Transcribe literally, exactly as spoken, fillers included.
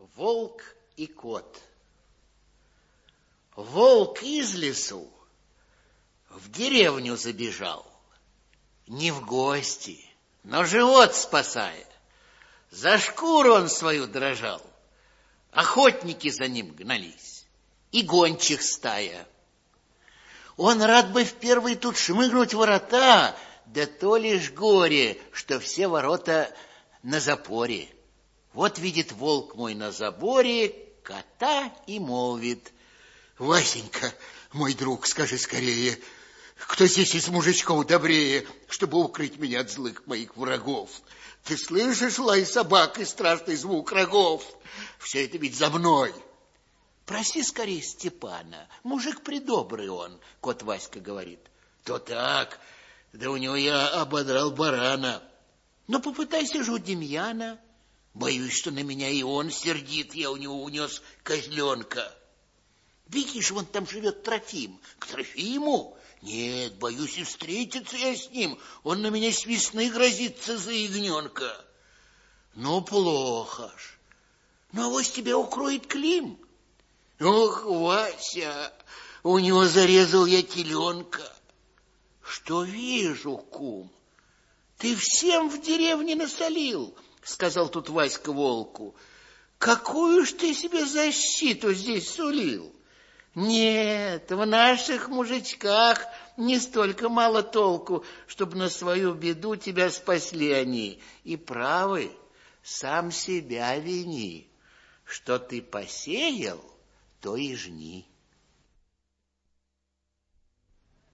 Волк и кот. Волк из лесу в деревню забежал, не в гости, но живот спасая. За шкуру он свою дрожал, охотники за ним гнались, и гончих стая. Он рад бы в первый тут шмыгнуть ворота, да то лишь горе, что все ворота на запоре. Вот видит волк мой на заборе кота и молвит: Васенька, мой друг, скажи скорее, кто здесь из мужичков добрее, чтобы укрыть меня от злых моих врагов? Ты слышишь лай собак и страшный звук рогов? Все это ведь за мной. Проси скорее Степана, мужик предобрый он, кот Васька говорит. То так, да у него я ободрал барана. Но попытайся же у Демьяна. Боюсь, что на меня и он сердит, я у него унес козленка. Видишь, вон там живет Трофим. К Трофиму? Нет, боюсь и встретиться я с ним. Он на меня с весны грозится за ягненка. Ну, плохо ж. Ну, авось тебя укроет Клим. Ох, Вася, у него зарезал я теленка. Что вижу, кум, ты всем в деревне насолил, сказал тут Васька волку. Какую ж ты себе защиту здесь сулил? Нет, в наших мужичках не столько мало толку, чтобы на свою беду тебя спасли они. И правы, сам себя вини. Что ты посеял, то и жни.